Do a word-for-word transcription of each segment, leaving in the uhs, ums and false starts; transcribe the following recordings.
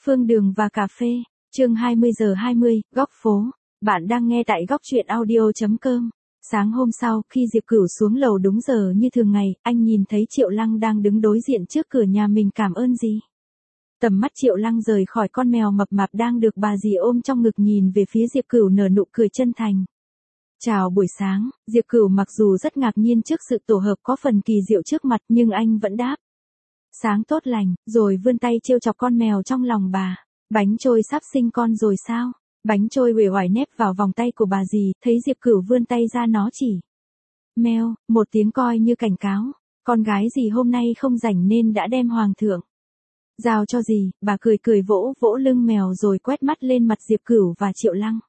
Phương Đường và cà phê, chương hai mươi giờ hai mươi, góc phố. Bạn đang nghe tại góc truyện audio.com. Sáng hôm sau, khi Diệp Cửu xuống lầu đúng giờ như thường ngày, anh nhìn thấy Triệu Lăng đang đứng đối diện trước cửa nhà mình. Cảm ơn gì? Tầm mắt Triệu Lăng rời khỏi con mèo mập mạp đang được bà dì ôm trong ngực, nhìn về phía Diệp Cửu nở nụ cười chân thành. Chào buổi sáng. Diệp Cửu mặc dù rất ngạc nhiên trước sự tổ hợp có phần kỳ diệu trước mặt, nhưng anh vẫn đáp. Sáng tốt lành, rồi vươn tay trêu chọc con mèo trong lòng bà. Bánh trôi sắp sinh con rồi sao? Bánh trôi uể oải nép vào vòng tay của bà dì, thấy Diệp Cửu vươn tay ra nó chỉ. Meo, một tiếng coi như cảnh cáo. Con gái dì hôm nay không rảnh nên đã đem hoàng thượng. Giao cho dì, bà cười cười vỗ vỗ lưng mèo rồi quét mắt lên mặt Diệp Cửu và Triệu Lăng.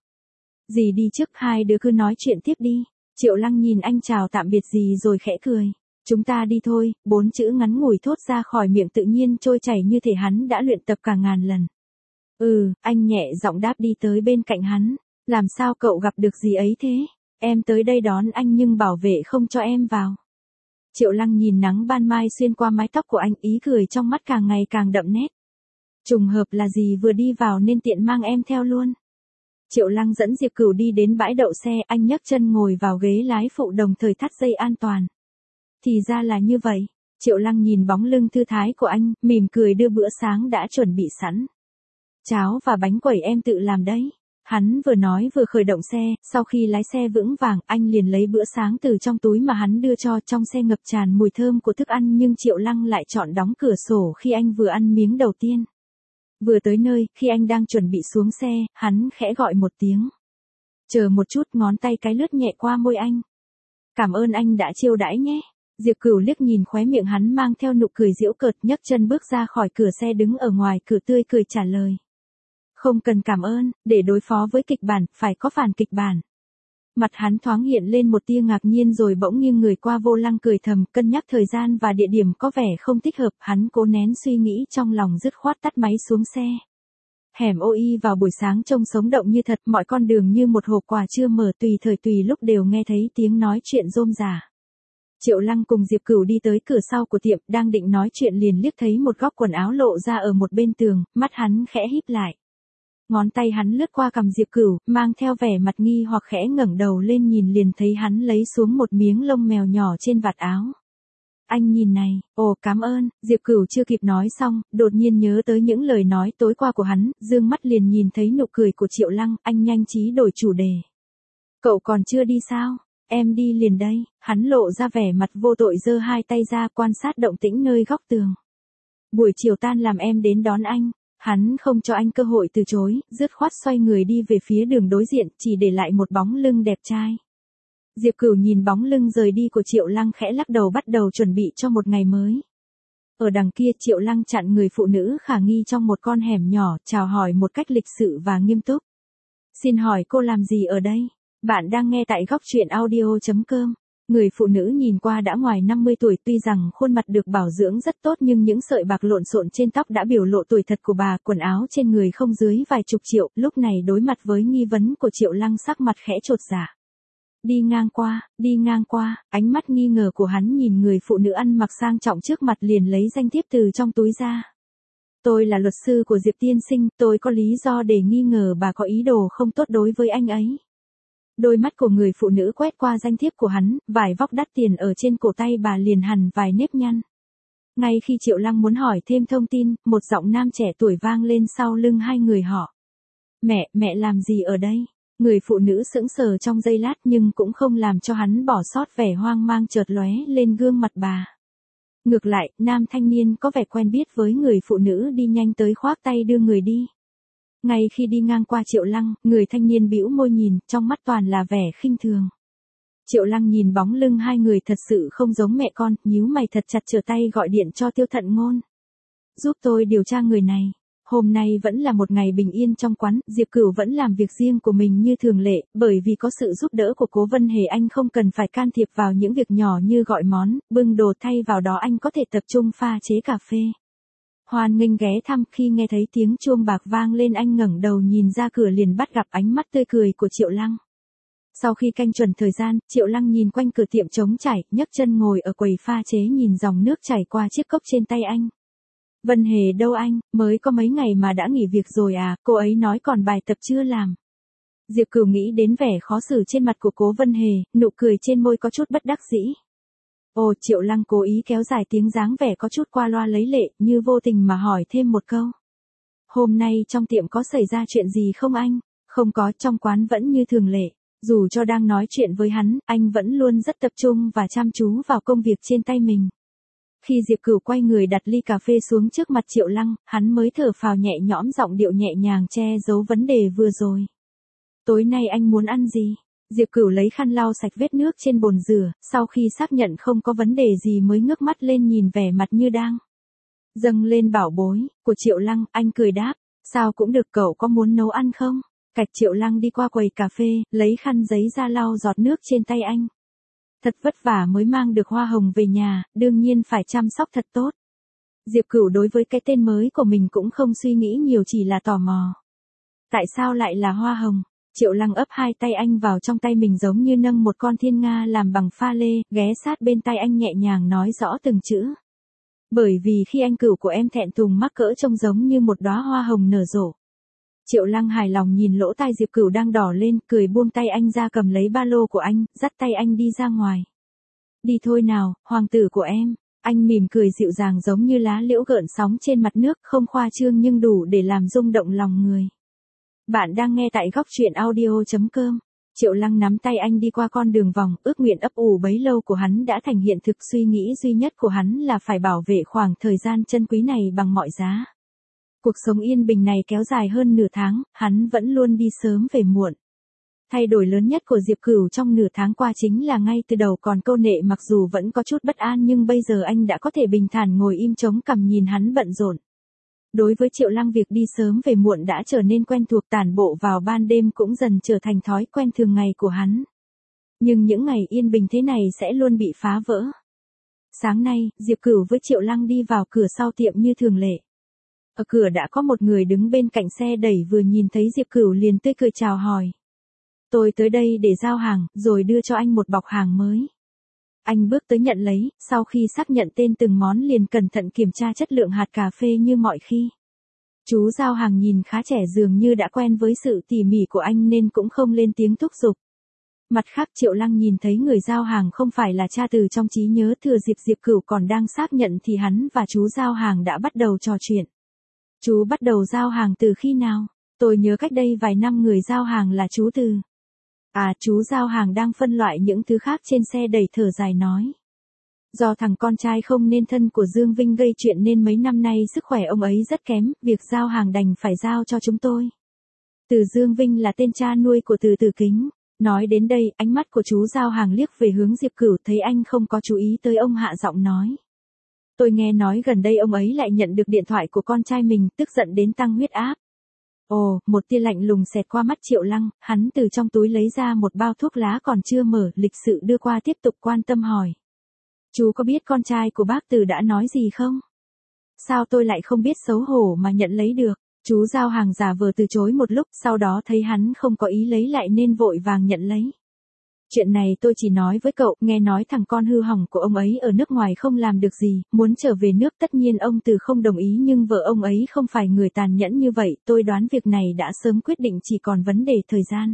Dì đi trước, hai đứa cứ nói chuyện tiếp đi. Triệu Lăng nhìn anh chào tạm biệt dì rồi khẽ cười. Chúng ta đi thôi, bốn chữ ngắn ngủi thốt ra khỏi miệng tự nhiên trôi chảy như thể hắn đã luyện tập cả ngàn lần. Ừ, anh nhẹ giọng đáp đi tới bên cạnh hắn. Làm sao cậu gặp được gì ấy thế? Em tới đây đón anh nhưng bảo vệ không cho em vào. Triệu Lăng nhìn nắng ban mai xuyên qua mái tóc của anh, ý cười trong mắt càng ngày càng đậm nét. Trùng hợp là dì vừa đi vào nên tiện mang em theo luôn. Triệu Lăng dẫn Diệp Cửu đi đến bãi đậu xe, anh nhấc chân ngồi vào ghế lái phụ đồng thời thắt dây an toàn. Thì ra là như vậy. Triệu Lăng nhìn bóng lưng thư thái của anh, mỉm cười đưa bữa sáng đã chuẩn bị sẵn. Cháo và bánh quẩy em tự làm đấy. Hắn vừa nói vừa khởi động xe, sau khi lái xe vững vàng, anh liền lấy bữa sáng từ trong túi mà hắn đưa cho. Trong xe ngập tràn mùi thơm của thức ăn, nhưng Triệu Lăng lại chọn đóng cửa sổ khi anh vừa ăn miếng đầu tiên. Vừa tới nơi, khi anh đang chuẩn bị xuống xe, hắn khẽ gọi một tiếng. Chờ một chút, ngón tay cái lướt nhẹ qua môi anh. Cảm ơn anh đã chiêu đãi nhé. Diệp Cửu liếc nhìn khóe miệng hắn mang theo nụ cười giễu cợt, nhấc chân bước ra khỏi cửa xe, đứng ở ngoài cửa tươi cười trả lời. Không cần cảm ơn, để đối phó với kịch bản, phải có phản kịch bản. Mặt hắn thoáng hiện lên một tia ngạc nhiên rồi bỗng nghiêng người qua vô lăng cười thầm, cân nhắc thời gian và địa điểm có vẻ không thích hợp, hắn cố nén suy nghĩ trong lòng dứt khoát tắt máy xuống xe. Hẻm ô i vào buổi sáng trông sống động như thật, mọi con đường như một hộp quà chưa mở, tùy thời tùy lúc đều nghe thấy tiếng nói chuyện rôm rả. Triệu Lăng cùng Diệp Cửu đi tới cửa sau của tiệm, đang định nói chuyện liền liếc thấy một góc quần áo lộ ra ở một bên tường, mắt hắn khẽ híp lại. Ngón tay hắn lướt qua cằm Diệp Cửu, mang theo vẻ mặt nghi hoặc khẽ ngẩng đầu lên nhìn liền thấy hắn lấy xuống một miếng lông mèo nhỏ trên vạt áo. Anh nhìn này, ồ cảm ơn. Diệp Cửu chưa kịp nói xong, đột nhiên nhớ tới những lời nói tối qua của hắn, dương mắt liền nhìn thấy nụ cười của Triệu Lăng, anh nhanh trí đổi chủ đề. Cậu còn chưa đi sao? Em đi liền đây. Hắn lộ ra vẻ mặt vô tội, giơ hai tay ra quan sát động tĩnh nơi góc tường. Buổi chiều tan làm em đến đón anh. Hắn không cho anh cơ hội từ chối, dứt khoát xoay người đi về phía đường đối diện, chỉ để lại một bóng lưng đẹp trai. Diệp Cửu nhìn bóng lưng rời đi của Triệu Lăng khẽ lắc đầu, bắt đầu chuẩn bị cho một ngày mới. Ở đằng kia, Triệu Lăng chặn người phụ nữ khả nghi trong một con hẻm nhỏ, chào hỏi một cách lịch sự và nghiêm túc. Xin hỏi cô làm gì ở đây? Bạn đang nghe tại góc truyện audio.com. Người phụ nữ nhìn qua đã ngoài năm mươi tuổi, tuy rằng khuôn mặt được bảo dưỡng rất tốt nhưng những sợi bạc lộn xộn trên tóc đã biểu lộ tuổi thật của bà, quần áo trên người không dưới vài chục triệu, lúc này đối mặt với nghi vấn của Triệu Lăng sắc mặt khẽ chột dạ. Đi ngang qua, đi ngang qua, ánh mắt nghi ngờ của hắn nhìn người phụ nữ ăn mặc sang trọng trước mặt liền lấy danh thiếp từ trong túi ra. Tôi là luật sư của Diệp tiên sinh, tôi có lý do để nghi ngờ bà có ý đồ không tốt đối với anh ấy. Đôi mắt của người phụ nữ quét qua danh thiếp của hắn, vải vóc đắt tiền ở trên cổ tay bà liền hằn vài nếp nhăn. Ngay khi Triệu Lăng muốn hỏi thêm thông tin, một giọng nam trẻ tuổi vang lên sau lưng hai người họ. Mẹ, mẹ làm gì ở đây? Người phụ nữ sững sờ trong giây lát nhưng cũng không làm cho hắn bỏ sót vẻ hoang mang chợt lóe lên gương mặt bà. Ngược lại, nam thanh niên có vẻ quen biết với người phụ nữ đi nhanh tới khoác tay đưa người đi. Ngay khi đi ngang qua Triệu Lăng, người thanh niên bĩu môi nhìn, trong mắt toàn là vẻ khinh thường. Triệu Lăng nhìn bóng lưng hai người thật sự không giống mẹ con, nhíu mày thật chặt, trở tay gọi điện cho Tiêu Thận Ngôn. Giúp tôi điều tra người này. Hôm nay vẫn là một ngày bình yên trong quán, Diệp Cửu vẫn làm việc riêng của mình như thường lệ, bởi vì có sự giúp đỡ của Cố Vân Hề anh không cần phải can thiệp vào những việc nhỏ như gọi món, bưng đồ, thay vào đó anh có thể tập trung pha chế cà phê. Hoan nghênh ghé thăm. Khi nghe thấy tiếng chuông bạc vang lên, anh ngẩng đầu nhìn ra cửa liền bắt gặp ánh mắt tươi cười của Triệu Lăng. Sau khi canh chuẩn thời gian, Triệu Lăng nhìn quanh cửa tiệm trống trải, nhấc chân ngồi ở quầy pha chế nhìn dòng nước chảy qua chiếc cốc trên tay anh. Vân Hề đâu anh, mới có mấy ngày mà đã nghỉ việc rồi à, cô ấy nói còn bài tập chưa làm. Diệp Cửu nghĩ đến vẻ khó xử trên mặt của Cố Vân Hề, nụ cười trên môi có chút bất đắc dĩ. Ồ, Triệu Lăng cố ý kéo dài tiếng dáng vẻ có chút qua loa lấy lệ, như vô tình mà hỏi thêm một câu. Hôm nay trong tiệm có xảy ra chuyện gì không anh? Không có, trong quán vẫn như thường lệ. Dù cho đang nói chuyện với hắn, anh vẫn luôn rất tập trung và chăm chú vào công việc trên tay mình. Khi Diệp Cửu quay người đặt ly cà phê xuống trước mặt Triệu Lăng, hắn mới thở phào nhẹ nhõm, giọng điệu nhẹ nhàng che giấu vấn đề vừa rồi. Tối nay anh muốn ăn gì? Diệp Cửu lấy khăn lau sạch vết nước trên bồn rửa, sau khi xác nhận không có vấn đề gì mới ngước mắt lên nhìn vẻ mặt như đang dâng lên bảo bối của Triệu Lăng, anh cười đáp, sao cũng được, cậu có muốn nấu ăn không? Cạch. Triệu Lăng đi qua quầy cà phê, lấy khăn giấy ra lau giọt nước trên tay anh. Thật vất vả mới mang được hoa hồng về nhà, đương nhiên phải chăm sóc thật tốt. Diệp Cửu đối với cái tên mới của mình cũng không suy nghĩ nhiều, chỉ là tò mò. Tại sao lại là hoa hồng? Triệu Lăng ấp hai tay anh vào trong tay mình giống như nâng một con thiên nga làm bằng pha lê, ghé sát bên tay anh nhẹ nhàng nói rõ từng chữ. Bởi vì khi anh Cửu của em thẹn thùng mắc cỡ trông giống như một đóa hoa hồng nở rộ. Triệu Lăng hài lòng nhìn lỗ tai Diệp Cửu đang đỏ lên, cười buông tay anh ra, cầm lấy ba lô của anh, dắt tay anh đi ra ngoài. Đi thôi nào, hoàng tử của em. Anh mỉm cười dịu dàng giống như lá liễu gợn sóng trên mặt nước, không khoa trương nhưng đủ để làm rung động lòng người. Bạn đang nghe tại góc truyện audio chấm com. Triệu Lăng nắm tay anh đi qua con đường vòng, ước nguyện ấp ủ bấy lâu của hắn đã thành hiện thực, suy nghĩ duy nhất của hắn là phải bảo vệ khoảng thời gian chân quý này bằng mọi giá. Cuộc sống yên bình này kéo dài hơn nửa tháng, hắn vẫn luôn đi sớm về muộn. Thay đổi lớn nhất của Diệp Cửu trong nửa tháng qua chính là ngay từ đầu còn câu nệ, mặc dù vẫn có chút bất an nhưng bây giờ anh đã có thể bình thản ngồi im chống cằm nhìn hắn bận rộn. Đối với Triệu Lăng, việc đi sớm về muộn đã trở nên quen thuộc, tản bộ vào ban đêm cũng dần trở thành thói quen thường ngày của hắn. Nhưng những ngày yên bình thế này sẽ luôn bị phá vỡ. Sáng nay, Diệp Cửu với Triệu Lăng đi vào cửa sau tiệm như thường lệ. Ở cửa đã có một người đứng bên cạnh xe đẩy, vừa nhìn thấy Diệp Cửu liền tươi cười chào hỏi. Tôi tới đây để giao hàng, rồi đưa cho anh một bọc hàng mới. Anh bước tới nhận lấy, sau khi xác nhận tên từng món liền cẩn thận kiểm tra chất lượng hạt cà phê như mọi khi. Chú giao hàng nhìn khá trẻ, dường như đã quen với sự tỉ mỉ của anh nên cũng không lên tiếng thúc giục. Mặt khác, Triệu Lăng nhìn thấy người giao hàng không phải là cha từ trong trí nhớ, thừa dịp Diệp Cửu còn đang xác nhận thì hắn và chú giao hàng đã bắt đầu trò chuyện. Chú bắt đầu giao hàng từ khi nào? Tôi nhớ cách đây vài năm người giao hàng là chú Từ. À, chú giao hàng đang phân loại những thứ khác trên xe đẩy thở dài nói. Do thằng con trai không nên thân của Dương Vinh gây chuyện nên mấy năm nay sức khỏe ông ấy rất kém, việc giao hàng đành phải giao cho chúng tôi. Từ Dương Vinh là tên cha nuôi của Từ Tử Kính. Nói đến đây, ánh mắt của chú giao hàng liếc về hướng Diệp Cửu, thấy anh không có chú ý tới ông hạ giọng nói. Tôi nghe nói gần đây ông ấy lại nhận được điện thoại của con trai mình, tức giận đến tăng huyết áp. Ồ, một tia lạnh lùng xẹt qua mắt Triệu Lăng, hắn từ trong túi lấy ra một bao thuốc lá còn chưa mở, lịch sự đưa qua, tiếp tục quan tâm hỏi. Chú có biết con trai của bác Từ đã nói gì không? Sao tôi lại không biết xấu hổ mà nhận lấy được? Chú giao hàng giả vờ từ chối một lúc, sau đó thấy hắn không có ý lấy lại nên vội vàng nhận lấy. Chuyện này tôi chỉ nói với cậu, nghe nói thằng con hư hỏng của ông ấy ở nước ngoài không làm được gì, muốn trở về nước, tất nhiên ông Từ không đồng ý, nhưng vợ ông ấy không phải người tàn nhẫn như vậy, tôi đoán việc này đã sớm quyết định, chỉ còn vấn đề thời gian.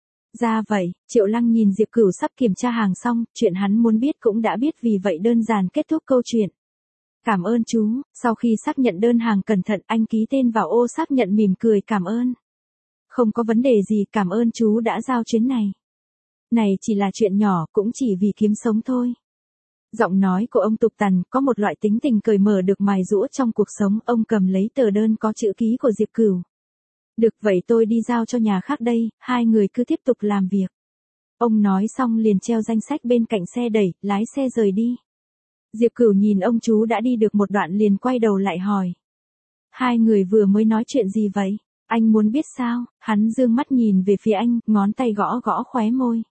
Ra vậy, Triệu Lăng nhìn Diệp Cửu sắp kiểm tra hàng xong, chuyện hắn muốn biết cũng đã biết, vì vậy đơn giản kết thúc câu chuyện. Cảm ơn chú. Sau khi xác nhận đơn hàng cẩn thận, anh ký tên vào ô xác nhận, mỉm cười cảm ơn. Không có vấn đề gì, cảm ơn chú đã giao chuyến này. Này chỉ là chuyện nhỏ, cũng chỉ vì kiếm sống thôi. Giọng nói của ông tục tằn, có một loại tính tình cởi mở được mài giũa trong cuộc sống. Ông cầm lấy tờ đơn có chữ ký của Diệp Cửu. Được, vậy tôi đi giao cho nhà khác đây, hai người cứ tiếp tục làm việc. Ông nói xong liền treo danh sách bên cạnh xe đẩy, lái xe rời đi. Diệp Cửu nhìn ông chú đã đi được một đoạn liền quay đầu lại hỏi. Hai người vừa mới nói chuyện gì vậy? Anh muốn biết sao? Hắn dương mắt nhìn về phía anh, ngón tay gõ gõ khóe môi.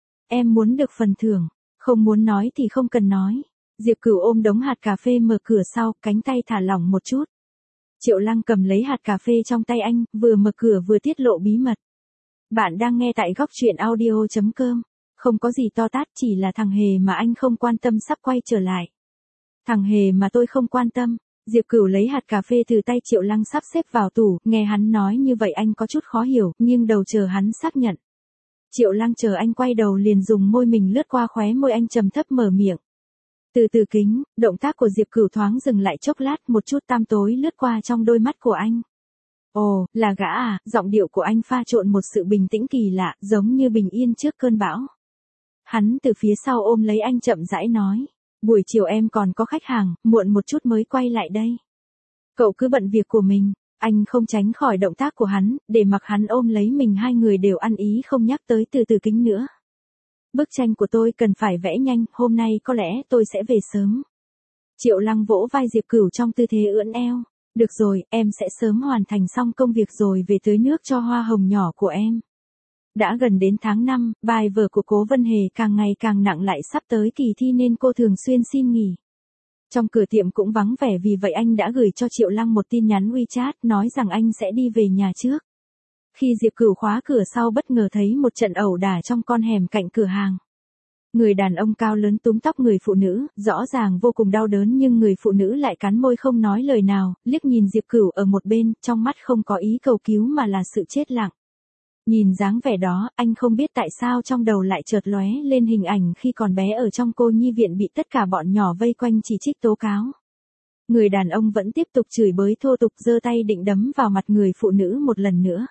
Em muốn được phần thưởng, không muốn nói thì không cần nói. Diệp Cửu ôm đống hạt cà phê mở cửa sau, cánh tay thả lỏng một chút. Triệu Lăng cầm lấy hạt cà phê trong tay anh, vừa mở cửa vừa tiết lộ bí mật. Bạn đang nghe tại góc truyện audio chấm com. Không có gì to tát, chỉ là thằng Hề mà anh không quan tâm sắp quay trở lại. Thằng Hề mà tôi không quan tâm. Diệp Cửu lấy hạt cà phê từ tay Triệu Lăng sắp xếp vào tủ, nghe hắn nói như vậy anh có chút khó hiểu, nhưng đầu chờ hắn xác nhận. Triệu Lăng chờ anh quay đầu liền dùng môi mình lướt qua khóe môi anh trầm thấp mở miệng. Từ từ kính, động tác của Diệp Cửu thoáng dừng lại chốc lát, một chút tăm tối lướt qua trong đôi mắt của anh. Ồ, là gã à, giọng điệu của anh pha trộn một sự bình tĩnh kỳ lạ, giống như bình yên trước cơn bão. Hắn từ phía sau ôm lấy anh chậm rãi nói. Buổi chiều em còn có khách hàng, muộn một chút mới quay lại đây. Cậu cứ bận việc của mình, anh không tránh khỏi động tác của hắn, để mặc hắn ôm lấy mình hai người đều ăn ý không nhắc tới từ từ kính nữa. Bức tranh của tôi cần phải vẽ nhanh, hôm nay có lẽ tôi sẽ về sớm. Triệu Lăng vỗ vai Diệp Cửu trong tư thế ưỡn eo. Được rồi, em sẽ sớm hoàn thành xong công việc rồi về tưới nước cho hoa hồng nhỏ của em. Đã gần đến tháng năm, bài vở của Cố Vân Hề càng ngày càng nặng lại sắp tới kỳ thi nên cô thường xuyên xin nghỉ. Trong cửa tiệm cũng vắng vẻ vì vậy anh đã gửi cho Triệu Lăng một tin nhắn WeChat nói rằng anh sẽ đi về nhà trước. Khi Diệp Cửu khóa cửa sau bất ngờ thấy một trận ẩu đả trong con hẻm cạnh cửa hàng. Người đàn ông cao lớn túm tóc người phụ nữ, rõ ràng vô cùng đau đớn nhưng người phụ nữ lại cắn môi không nói lời nào, liếc nhìn Diệp Cửu ở một bên, trong mắt không có ý cầu cứu mà là sự chết lặng. Nhìn dáng vẻ đó, anh không biết tại sao trong đầu lại chợt lóe lên hình ảnh khi còn bé ở trong cô nhi viện bị tất cả bọn nhỏ vây quanh chỉ trích tố cáo. Người đàn ông vẫn tiếp tục chửi bới thô tục giơ tay định đấm vào mặt người phụ nữ một lần nữa.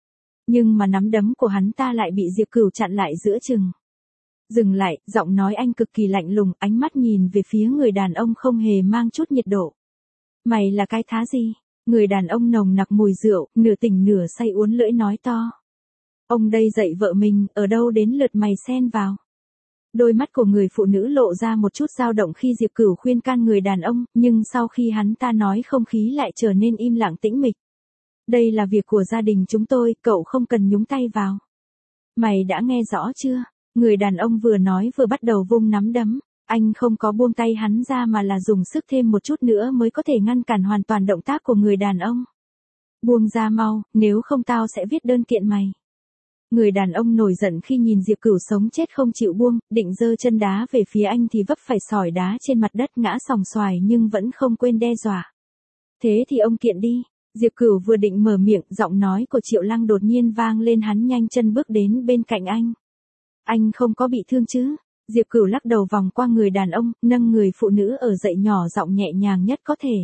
Nhưng mà nắm đấm của hắn ta lại bị Diệp Cửu chặn lại giữa chừng. Dừng lại, giọng nói anh cực kỳ lạnh lùng, ánh mắt nhìn về phía người đàn ông không hề mang chút nhiệt độ. Mày là cái thá gì? Người đàn ông nồng nặc mùi rượu, nửa tỉnh nửa say uốn lưỡi nói to. Ông đây dạy vợ mình, ở đâu đến lượt mày xen vào. Đôi mắt của người phụ nữ lộ ra một chút dao động khi Diệp Cửu khuyên can người đàn ông, nhưng sau khi hắn ta nói không khí lại trở nên im lặng tĩnh mịch. Đây là việc của gia đình chúng tôi, cậu không cần nhúng tay vào. Mày đã nghe rõ chưa? Người đàn ông vừa nói vừa bắt đầu vung nắm đấm. Anh không có buông tay hắn ra mà là dùng sức thêm một chút nữa mới có thể ngăn cản hoàn toàn động tác của người đàn ông. Buông ra mau, nếu không tao sẽ viết đơn kiện mày. Người đàn ông nổi giận khi nhìn Diệp Cửu sống chết không chịu buông, định giơ chân đá về phía anh thì vấp phải sỏi đá trên mặt đất ngã sòng xoài nhưng vẫn không quên đe dọa. Thế thì ông kiện đi. Diệp Cửu vừa định mở miệng, giọng nói của Triệu Lăng đột nhiên vang lên, hắn nhanh chân bước đến bên cạnh anh. Anh không có bị thương chứ? Diệp Cửu lắc đầu vòng qua người đàn ông, nâng người phụ nữ ở dậy nhỏ giọng nhẹ nhàng nhất có thể.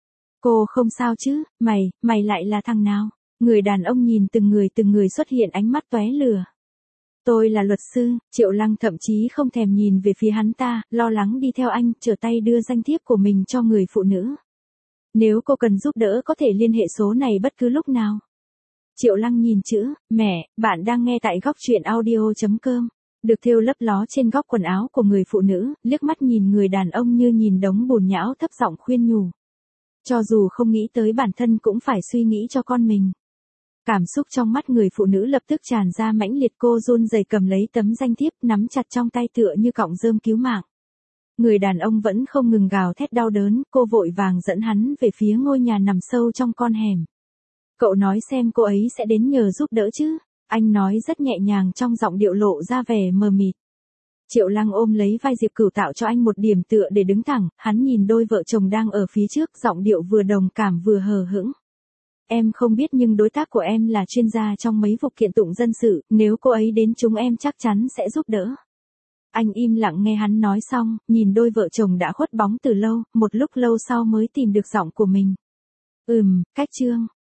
Cô không sao chứ, mày, mày lại là thằng nào? Người đàn ông nhìn từng người từng người xuất hiện ánh mắt tóe lửa. Tôi là luật sư, Triệu Lăng thậm chí không thèm nhìn về phía hắn ta, lo lắng đi theo anh, trở tay đưa danh thiếp của mình cho người phụ nữ. Nếu cô cần giúp đỡ có thể liên hệ số này bất cứ lúc nào. Triệu Lăng nhìn chữ, mẹ, bạn đang nghe tại góc truyện audio chấm com. Được thêu lấp ló trên góc quần áo của người phụ nữ, liếc mắt nhìn người đàn ông như nhìn đống bùn nhão, thấp giọng khuyên nhủ. Cho dù không nghĩ tới bản thân cũng phải suy nghĩ cho con mình. Cảm xúc trong mắt người phụ nữ lập tức tràn ra mãnh liệt, cô run rẩy cầm lấy tấm danh thiếp nắm chặt trong tay tựa như cọng rơm cứu mạng. Người đàn ông vẫn không ngừng gào thét đau đớn, cô vội vàng dẫn hắn về phía ngôi nhà nằm sâu trong con hẻm. Cậu nói xem cô ấy sẽ đến nhờ giúp đỡ chứ? Anh nói rất nhẹ nhàng trong giọng điệu lộ ra vẻ mờ mịt. Triệu Lăng ôm lấy vai Diệp Cửu tạo cho anh một điểm tựa để đứng thẳng, hắn nhìn đôi vợ chồng đang ở phía trước, giọng điệu vừa đồng cảm vừa hờ hững. Em không biết nhưng đối tác của em là chuyên gia trong mấy vụ kiện tụng dân sự, nếu cô ấy đến chúng em chắc chắn sẽ giúp đỡ. Anh im lặng nghe hắn nói xong, nhìn đôi vợ chồng đã khuất bóng từ lâu, một lúc lâu sau mới tìm được giọng của mình. Ừm, cách chương,